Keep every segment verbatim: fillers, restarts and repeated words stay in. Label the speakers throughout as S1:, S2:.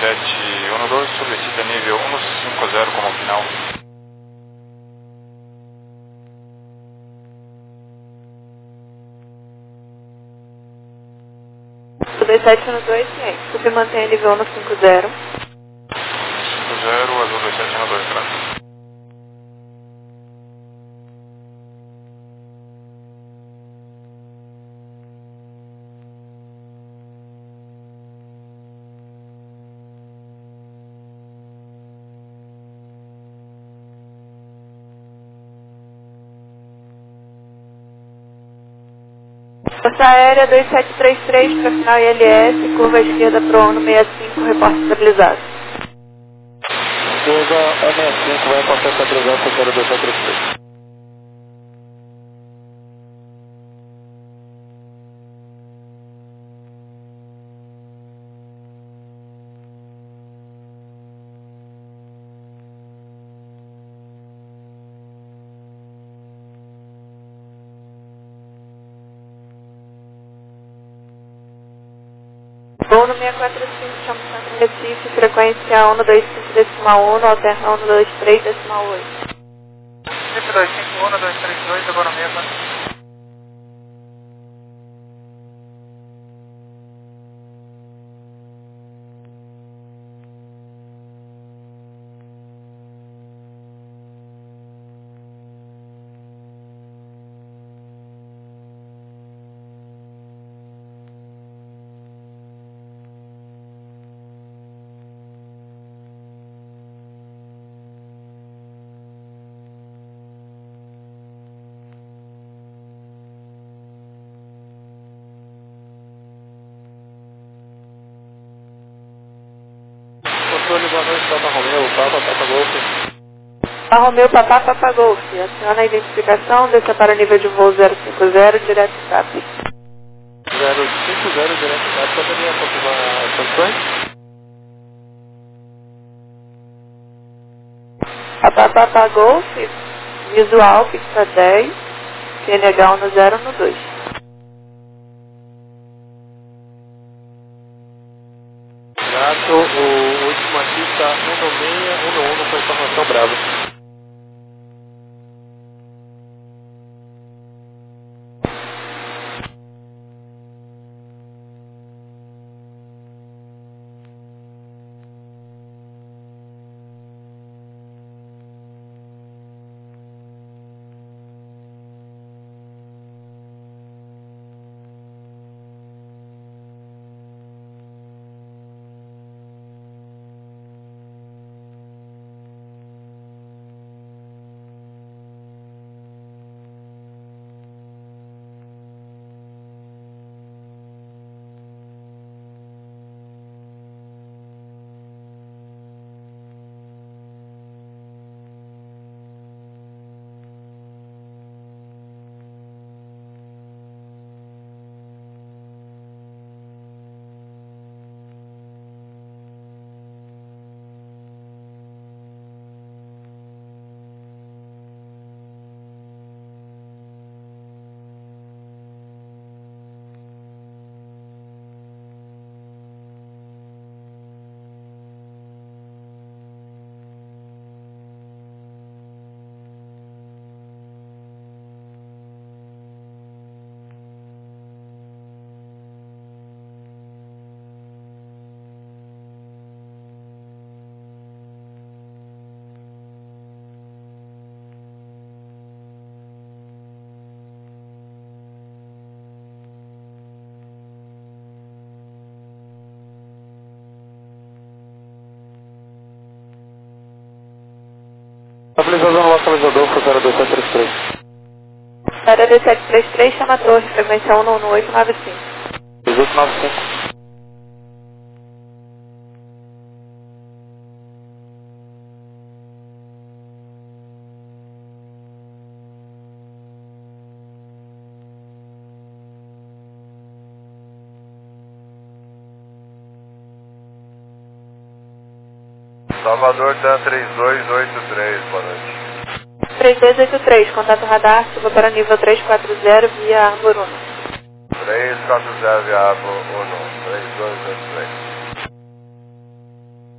S1: sete um dois, solicita nível cento e cinquenta como final.
S2: dois sete um dois, ciente. Desculpe, mantenha nível cento e cinquenta.
S1: cinquenta, azul dois sete um dois, graças.
S2: Força Aérea dois sete três três para final I L S, curva esquerda para o ONU sessenta e cinco, reporte estabilizado.
S3: Curva A sessenta e cinco, vai passar estabilizado, Força Aérea dois sete três três.
S2: ONU seiscentos e quarenta e cinco, chama Centro Recife, frequência ONU vinte e cinco decimal um, alterna ONU vinte e três decimal oito.
S1: Recife dois cinco um, dois três dois, agora mesmo.
S3: Controle, boa noite, Papa Romeu, Papa, Papa Golf.
S2: Papa Romeu, Papá, Papa Golf. Aciona a identificação, desça para nível de voo zero cinco zero, direto escape.
S3: zero cinco zero, direto escape, poderia confirmar as condições?
S2: Papá, Papa Golf, visual, pista dez, C N H um zero um dois.
S3: Gato, o último aqui está um seis um um com informação brava. Estabilização no localizador, Força Aérea dois sete três três.
S2: Aérea dois sete três três, chama a torre, frequência um um oito nove cinco.
S3: dezoito nove cinco.
S1: Salvador Dan três dois oito três, boa noite.
S2: três dois oito três, contato radar, suba para nível três quatro zero via Arbor uno.
S1: três quatro zero via Arbor uno, três dois oito três.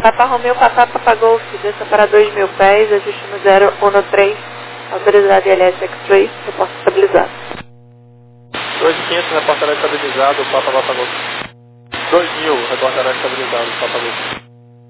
S2: Papa Romeo, Papa Papa Golf, desça para dois mil pés, ajuste no zero um três, autorizado I L S X-Ray, reporte estabilizado.
S3: dois mil e quinhentos, reportará estabilizado, Papa Papa Golf. dois mil, reportará estabilizado, Papa Golf.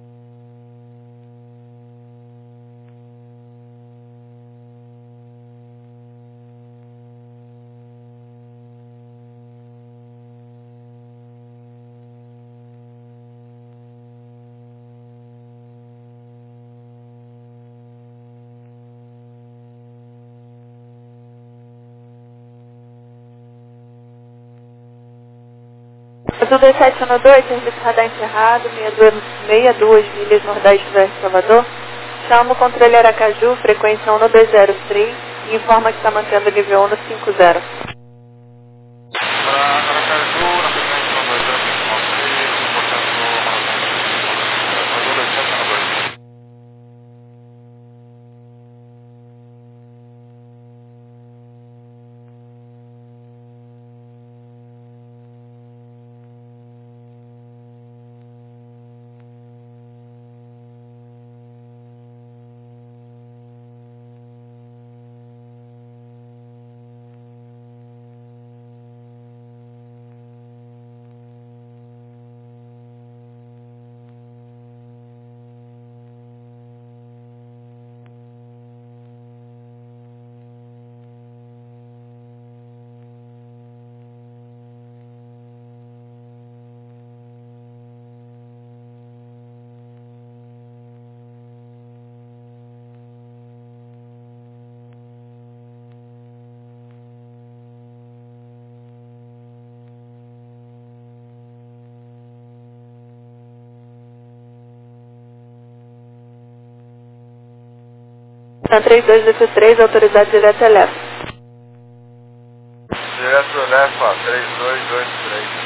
S2: Azul dois sete um dois, serviço radar encerrado, sessenta e duas milhas nordeste do Salvador. Chama o controle Aracaju, frequência um dois zero três, e informa que está mantendo o nível um cinquenta.
S1: Para Aracaju, na frequência um dois zero três, reportando Azul dois sete um dois.
S2: três dois oito três, autorizado direto elétrico.
S1: Direto Elefa, três dois oito três.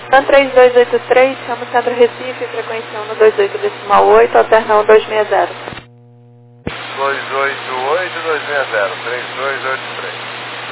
S2: TAM três dois oito três, chama o Centro Recife, frequência um no dois oito decimal oito, alterna um dois seis zero.
S1: dois oito oito, dois seis zero, três dois oito três.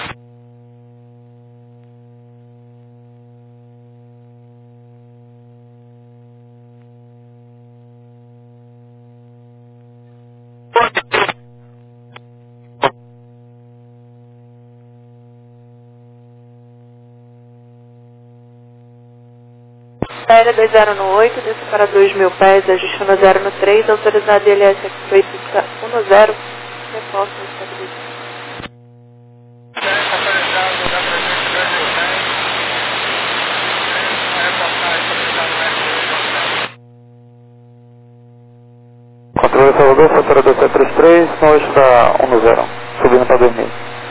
S2: Aérea dois zero no oito, desce para dois mil pés, ajuste um zero no três, autorizado I L S oito um zero, reforço o estabilidade.
S3: Controle Salvador, fatura dois sete três três, nós para um zero, subindo para dois mil.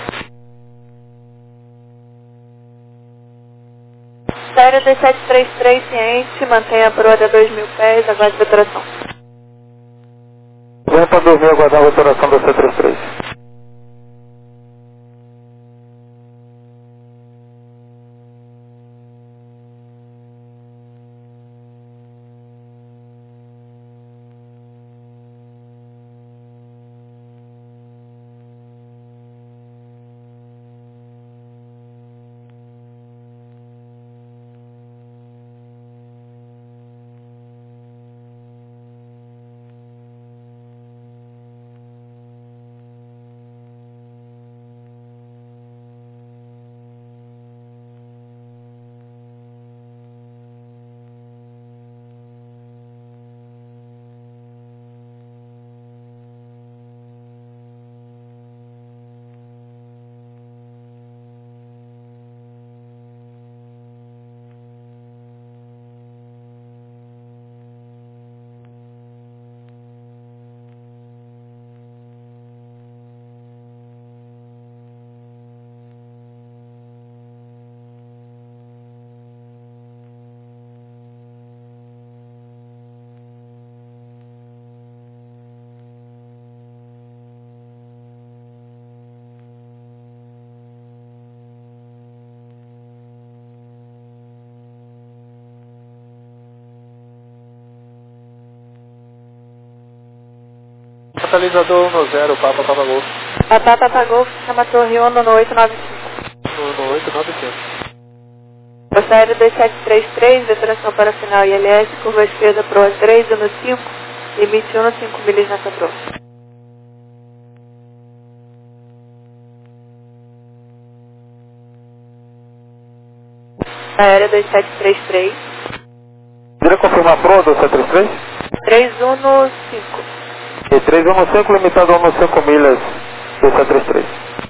S2: Aérea dois sete três três, ciente, mantenha a proa a dois mil pés, aguarde a deturação.
S3: Subindo para dois mil, aguardar a deturação dois sete três três. Catalisador um zero, Papa Papa Golf.
S2: Papa Papa Golf, chama a torre ONU no oito nove cinco.
S3: No oito nove cinco.
S2: Posto aéreo dois sete três três, deturação para final I L S, curva esquerda proa três um no cinco, limite um no cinco milhas nessa proa. Aérea dois sete três três.
S3: Poderia confirmar a proa dois sete três três?
S2: três um no cinco.
S3: E três um no cinco, limitado a um no cinco milhas, dois sete três três.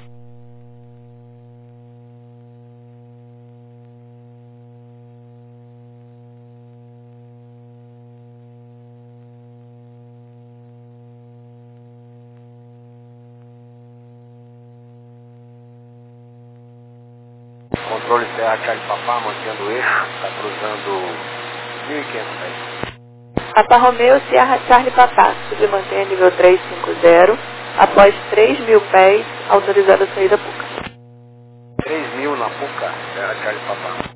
S1: Controle Serra Charlie Papá, mantendo o eixo, está cruzando mil e quinhentos pés.
S2: Papa Romeo, Sierra Charlie Papá, submantenha nível três cinco zero, após três mil pés, autorizada a saída Puca.
S1: três mil na Puca, Serra Charlie Papá.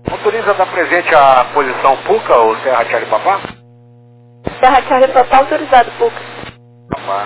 S1: Autoriza dar presente a posição Puca ou Serra Charlie Papá?
S2: Serra Charlie Papá autorizado, Puca.
S1: Papá.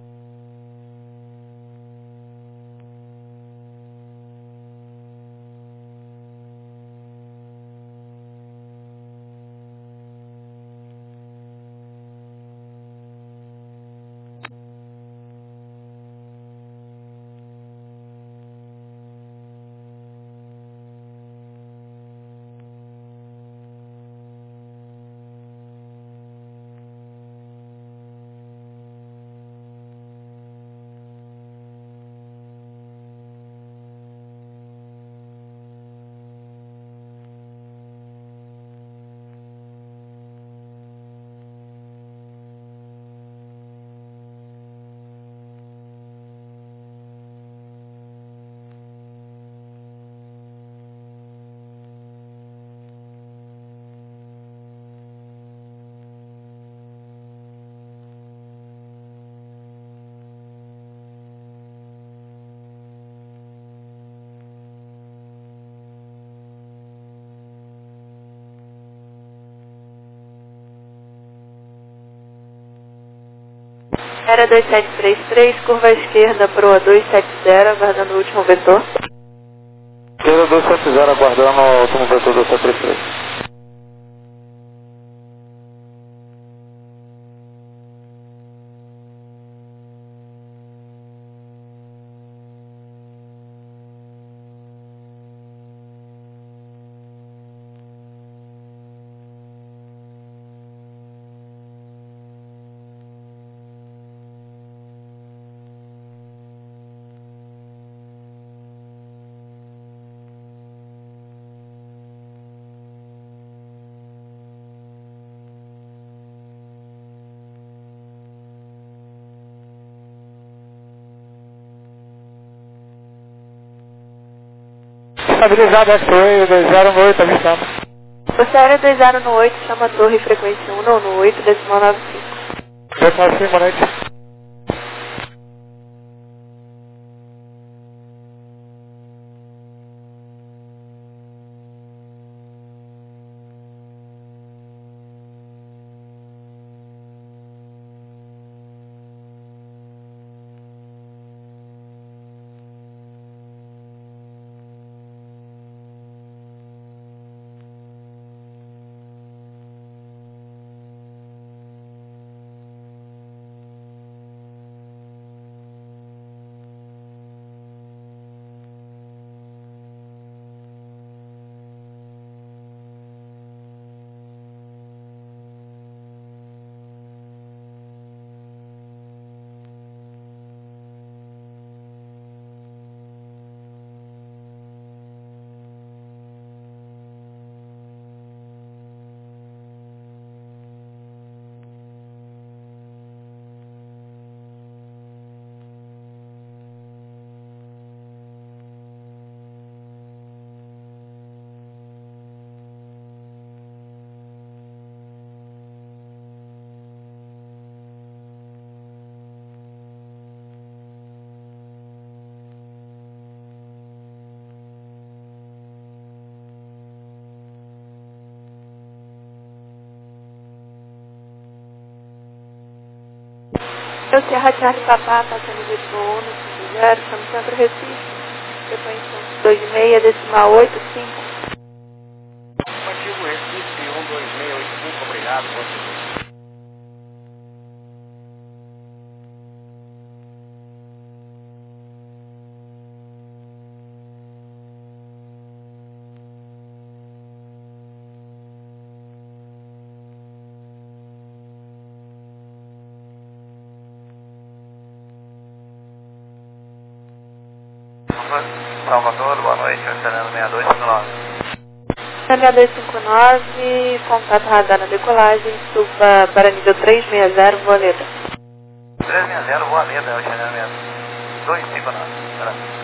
S2: Era dois sete três três, curva à esquerda, proa dois sete zero, aguardando o último vetor.
S3: Esquerda dois sete zero, aguardando o último vetor dois sete três três. Estabilizado, X-Ray dois zero um oito, avistando.
S2: Você era dois zero um oito, chama a torre, frequência um nove oito, decimal nove cinco.
S3: Decimal cinco, boa noite.
S2: Eu Serra Charlie Papá, passando de uno cinco zero, estamos centro Recife, frequência dois seis, decimal oito cinco.
S1: Antigo Recife um dois seis oito cinco, obrigado. Você. Salvador, boa noite, oceano seis dois cinco nove.
S2: seis dois cinco nove, contato radar na decolagem, suba para nível três seis zero, Voaleda.
S1: três seis zero, Voaleda, oceano seis dois cinco nove.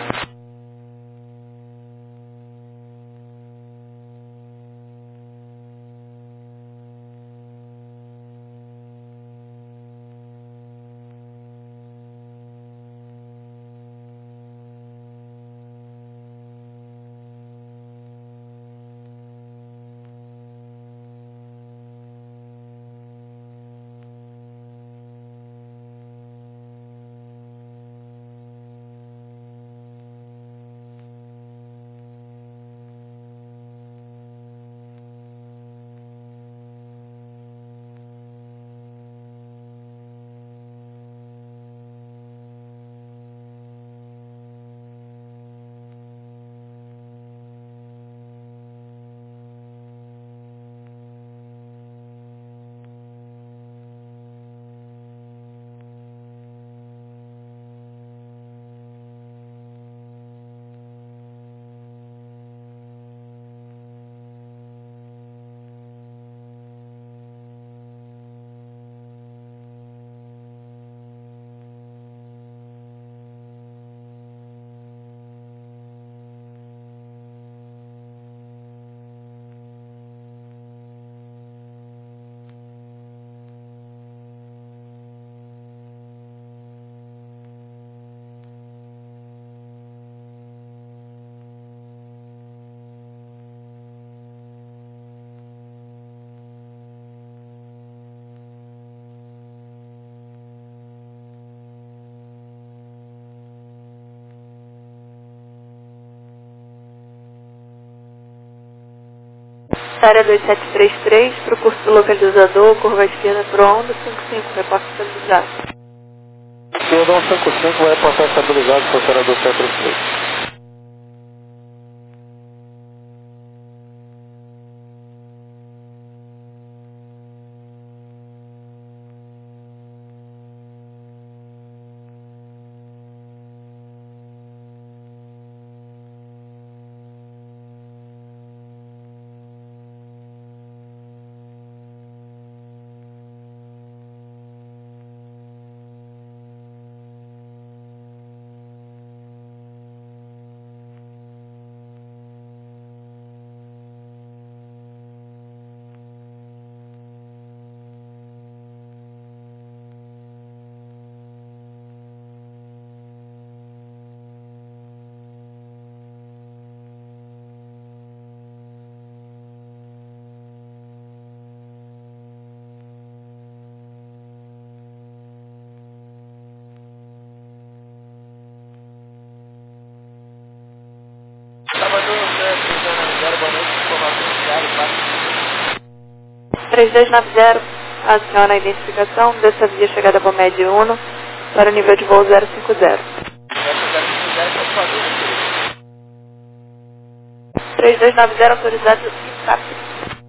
S2: Essa área dois sete três três, para o curso do localizador, curva esquerda para o onda cinco cinco, repórter estabilizado.
S3: Perdão cinco cinco vai reportar estabilizado para o operador sete três três.
S2: três dois nove zero, aciona a identificação dessa via chegada para o MED uno para o nível de voo zero cinco zero. três dois nove zero autorizado e C A P.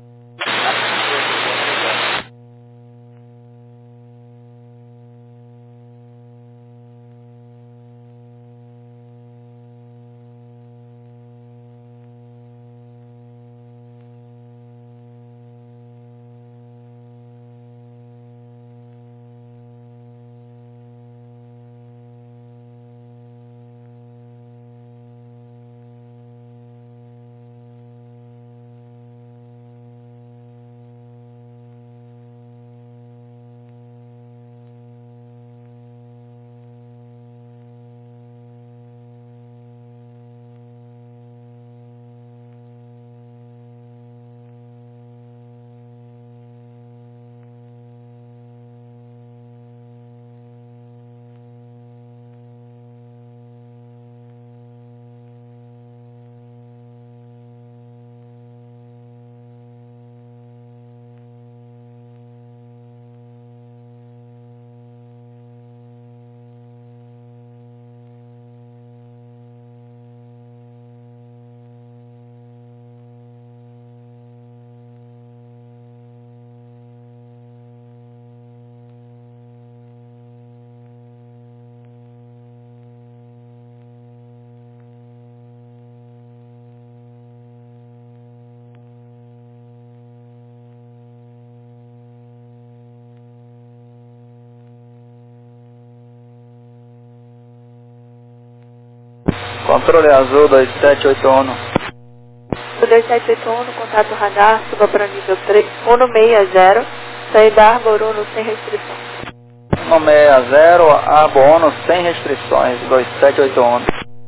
S3: Controle azul dois sete oito um.
S2: dois sete oito um, contato radar, suba para nível três, um seis zero, saída Arbor Uno sem restrição.
S3: um seis zero, Arbor Uno sem restrições, dois sete oito um.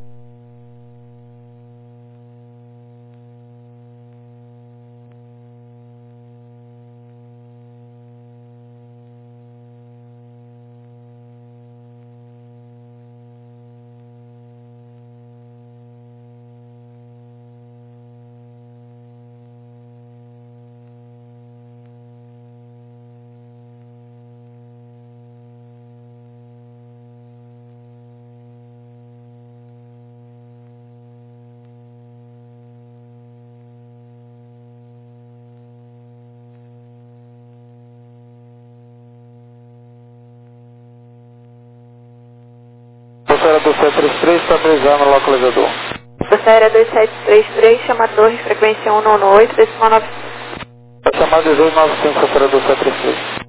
S3: Operador sete três três, estabilizando o localizador.
S2: Essa área dois sete três três, chama torre, frequência cento e dezenove, decimal novecentos.
S3: Chamada dezoito novecentos, operador sete três três.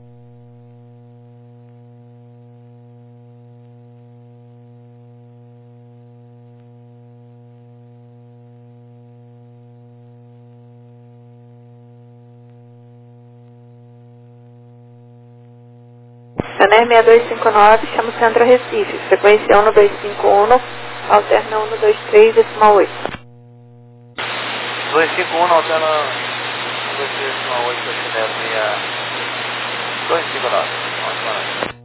S2: Saner seis dois cinco nove, chama o Centro Recife, frequência um dois cinco um, alterna um dois três, decimal oito.
S1: dois cinco um, alterna um dois três, decimal oito, Saner dois cinco nove. Ótima noite.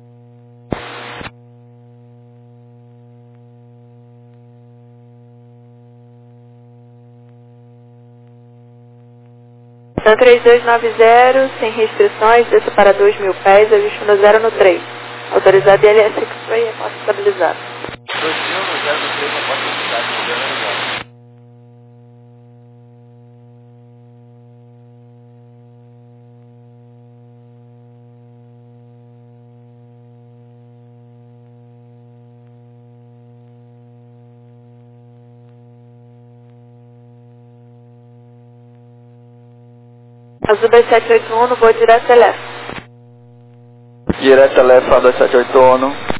S2: Dan três dois nove zero, sem restrições, desça para dois mil pés, ajuste no zero no três. Autorizado I L S X-Ray, reporte estabilizado.
S1: dois mil no zero no três, reporte estabilizado, zero.
S2: Azul dois sete oito um, no voo direto L F.
S3: Direto L F A dois sete oito um.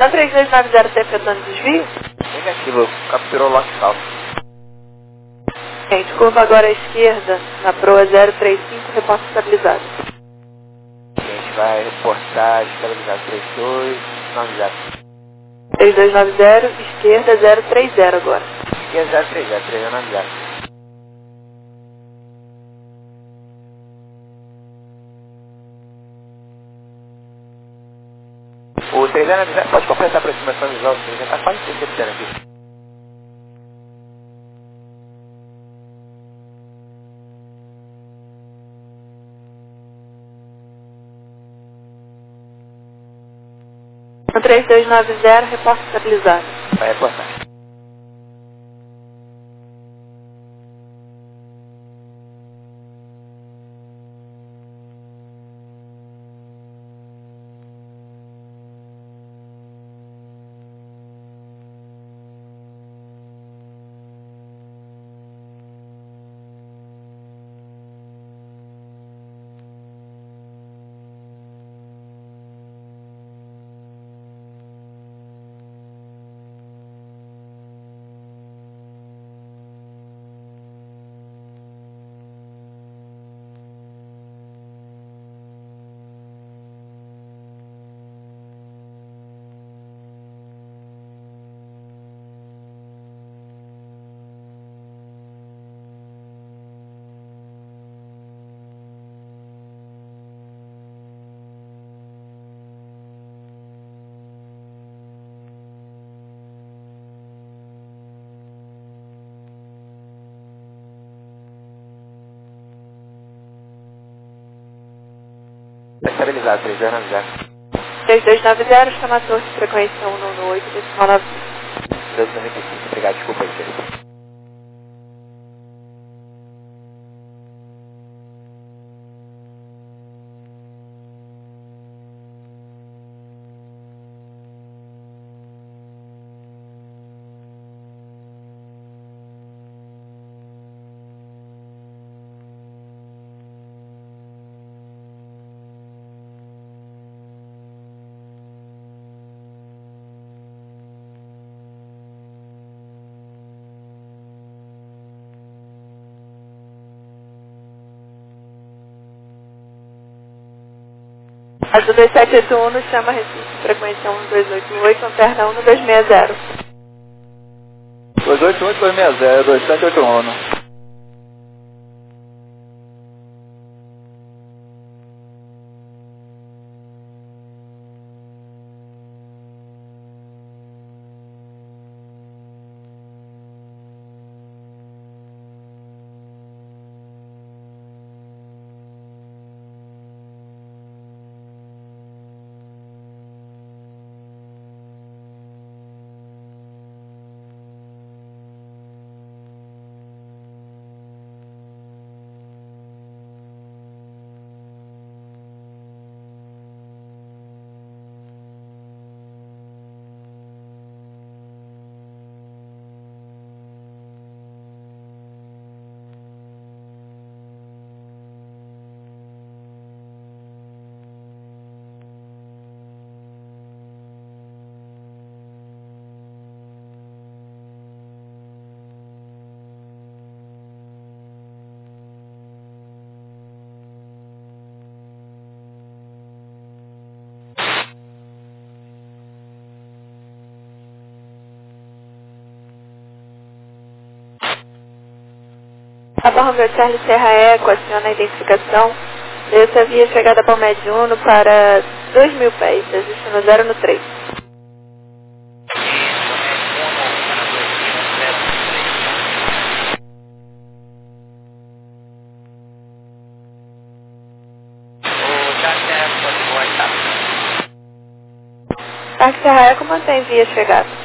S2: Então três dois nove zero está efetuando desvio?
S3: Negativo, capturou o local.
S2: Gente, curva agora à esquerda, na proa zero três cinco, reporte estabilizado.
S3: A gente vai reportar estabilizado três dois nove zero.
S2: três dois nove zero, esquerda zero três zero agora.
S3: Esquerda zero três zero, três dois nove zero. O três dois nove zero pode completar a aproximação visual, você já está quase interceptando aqui.
S2: No três dois nove zero, reporte estabilizado.
S3: Vai reportar. Está estabilizado, três dois nove zero.
S2: três dois nove zero, está na torre de frequência um nove oito, decimal nove.
S3: doze noventa e cinco, obrigado, desculpa aí, Felipe.
S2: Azul dois sete oito um, nos chama Recife, frequência um dois oito oito, alterna um dois seis zero.
S3: dois oito oito, dois seis zero, dois sete oito um.
S2: A barra Charlie Serra Eco aciona a identificação dessa via chegada para o Mediuno para dois mil pés, destino zero no três. Parque Serra Eco mantém via chegada.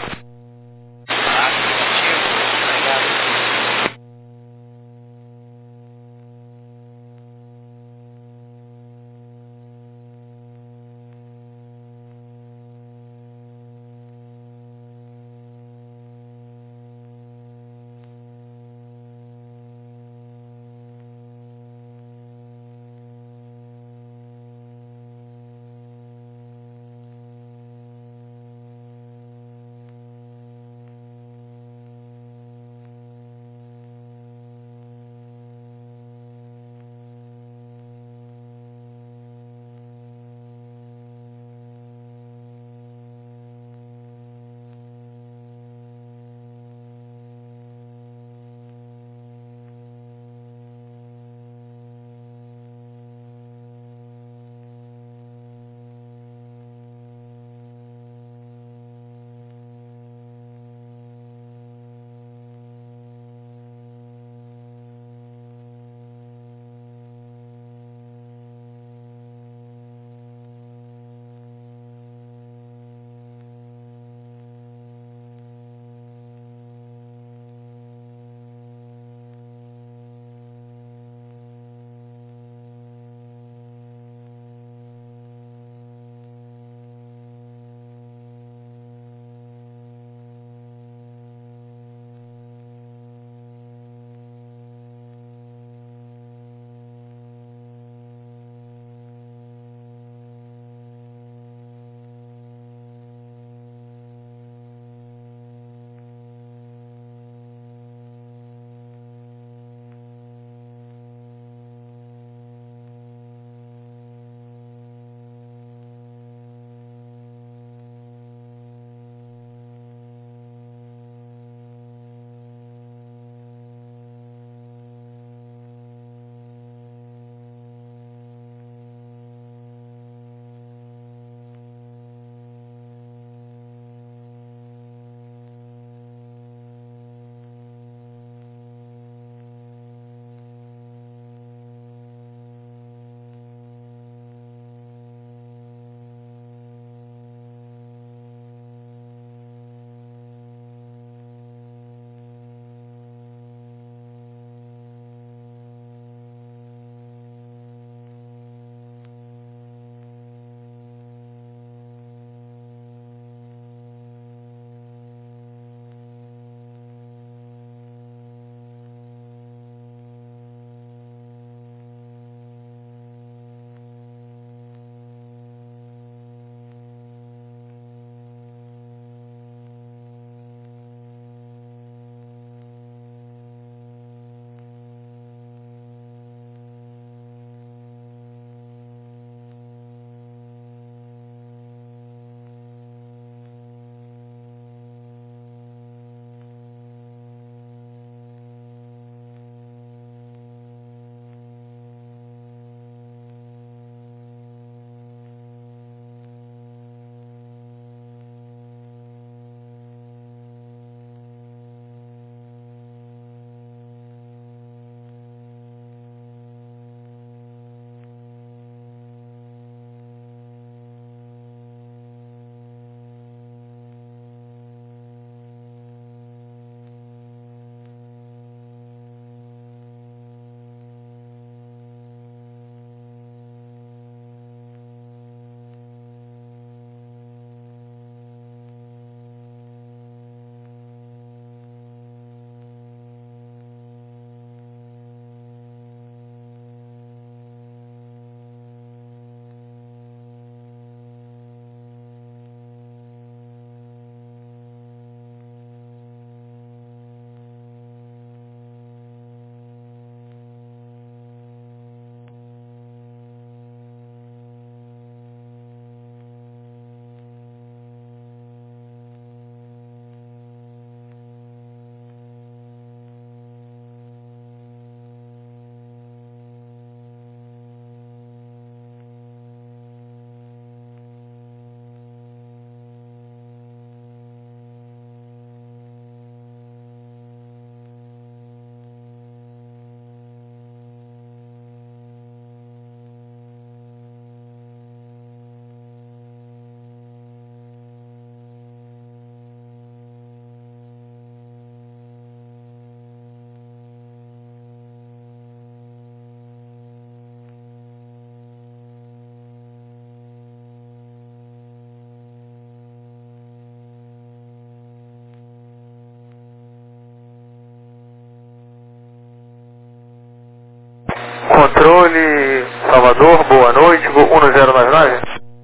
S3: controle, Salvador, boa noite, voo um zero nove nove.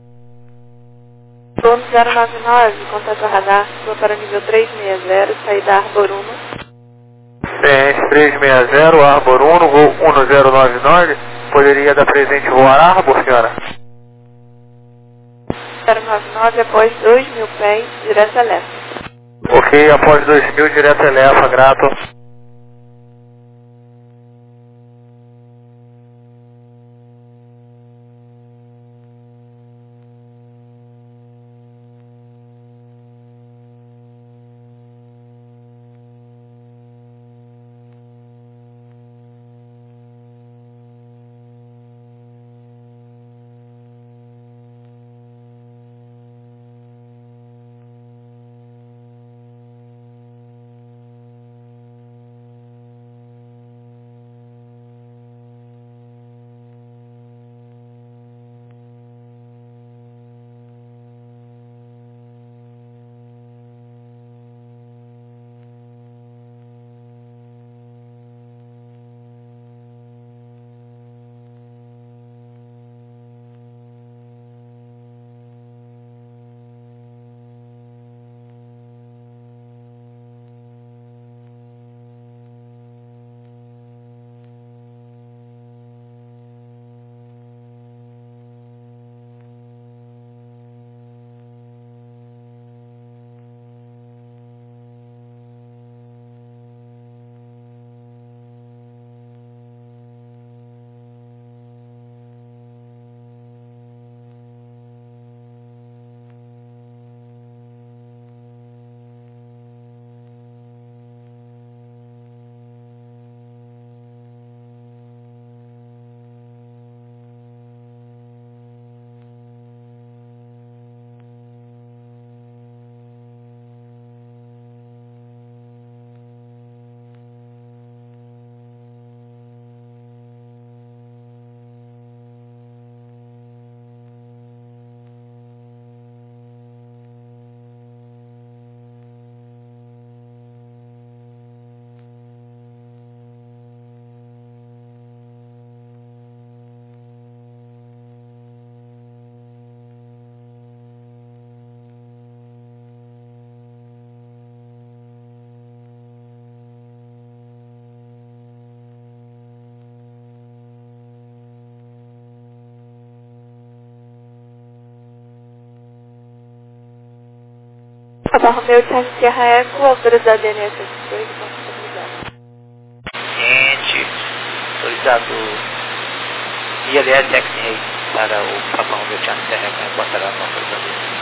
S2: Voo um zero nove nove, contato radar, vou para o nível trezentos e sessenta, saída Arbor um.
S3: C S trezentos e sessenta, Arbor um, voo um zero nove nove, poderia dar presente voar Arbor, senhora?
S2: zero nove nove, após dois mil pés, direto a Lefa.
S3: Ok, após dois mil, direto a Lefa, grato.
S2: Papa Romeo Charlie Sierra Eco, autorizado D N S dois, autorizado.
S4: Gente, autorizado I L S X para o Papa Romeo Charlie Sierra Eco, reportará no autorizador.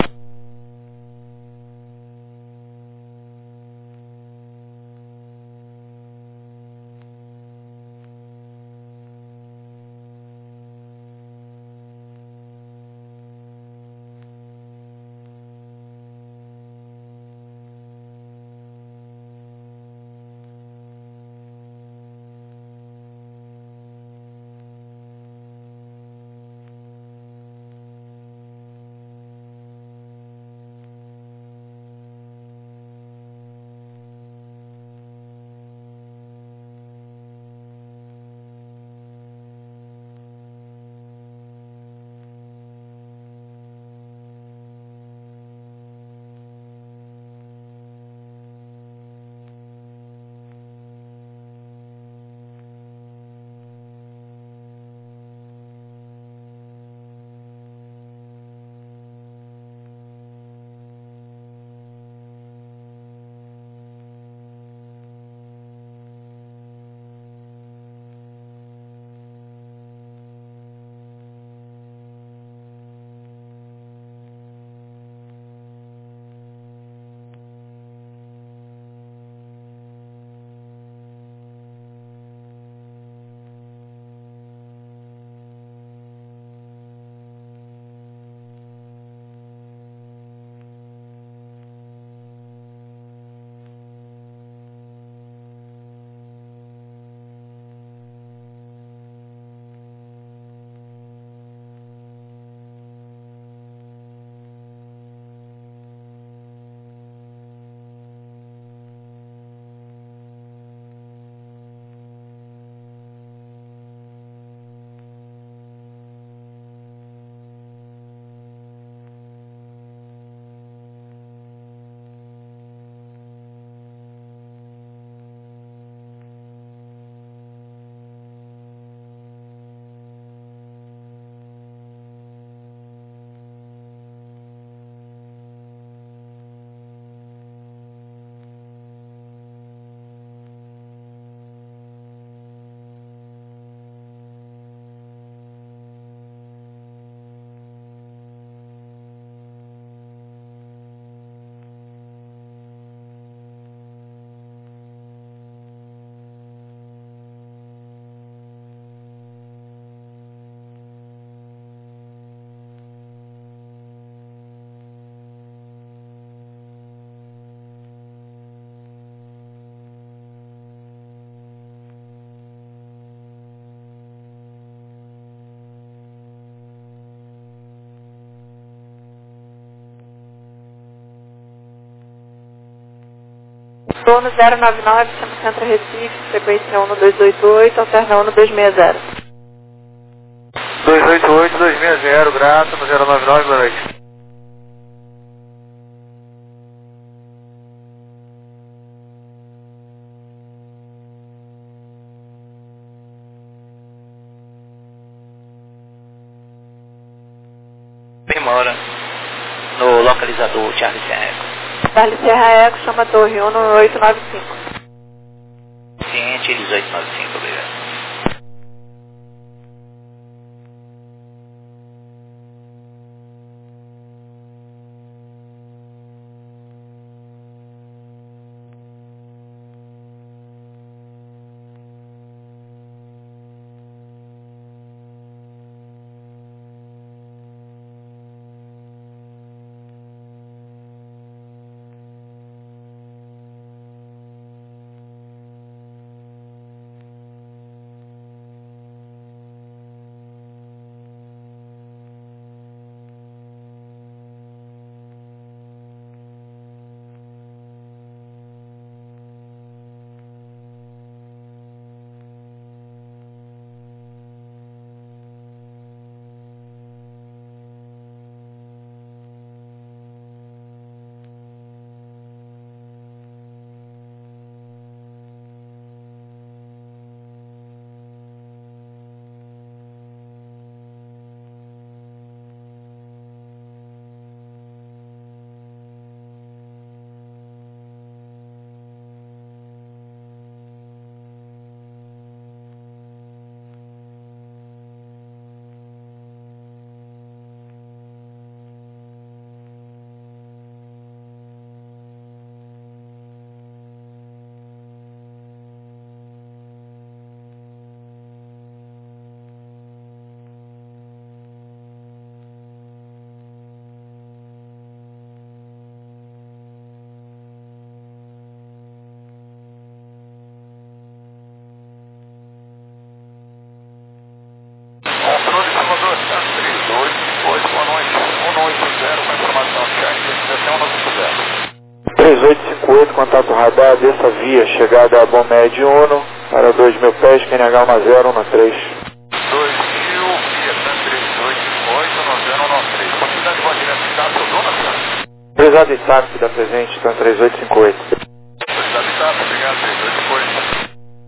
S2: Turno zero nove nove, chama Centro Recife, frequência um dois oito oito, alterna um dois seis zero.
S1: dois oito oito, dois seis zero, grato, no zero nove nove, boa noite.
S4: Demora no localizador Charlie Serra Eco.
S2: Charlie Serra Eco, chama Torre um oito nove cinco.
S4: Ciente dezoito noventa e cinco, obrigado.
S1: três oito cinco oito, contato radar, dessa via, chegada a Bom Médio Uno, para dois mil pés, Q N H um zero um três.
S3: dois mil, via três oito cinco oito, um zero um três. Quantidade de voz direta de dados, dona, senhora?
S1: Pesado e táxi da presente, então três oito cinco oito.
S3: Quantidade de dados, obrigado, três oito cinco oito.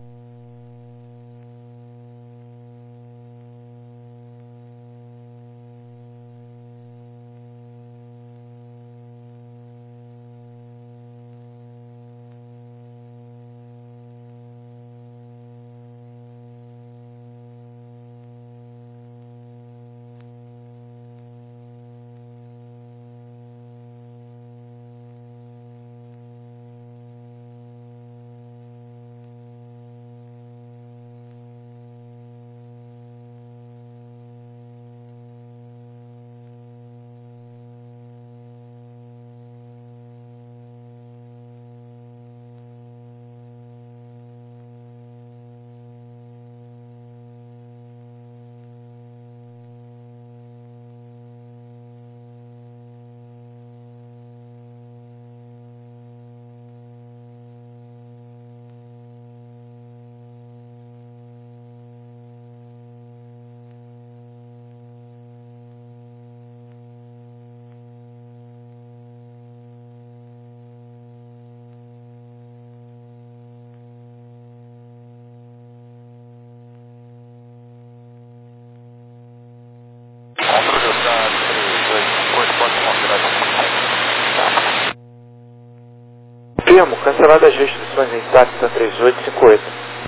S1: Firmo, canceladas as restrições em táxi três oito cinco oito.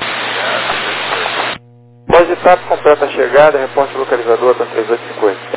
S1: Voz de TAP completa a chegada, reporte localizador três oito cinco oito.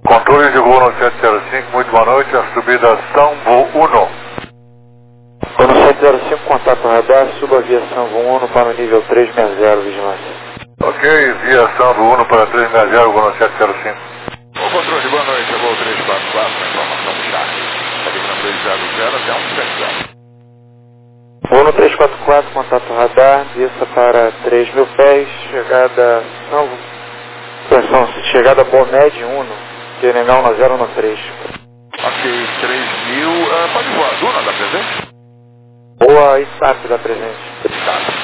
S5: Controle de voo no sete zero cinco, muito boa noite, a subida São Voo um.
S1: Voo no sete zero cinco, contato radar, suba via São Voo um para o nível três seis zero, vigilância.
S5: Ok, via São Voo um para três seis zero, voo no sete zero cinco.
S6: O controle, boa noite, voo três quatro quatro, informação do chat. Telegram dois zero zero até um sete zero.
S1: Voo no três quatro quatro, contato radar, desça para três mil pés, chegada São Atenção, chegada Bomed um, Senegal na zero um três.
S6: Ok, três mil, uh, pode voar a Duna da presente?
S1: Boa, I S A P da presente.
S6: I S A P.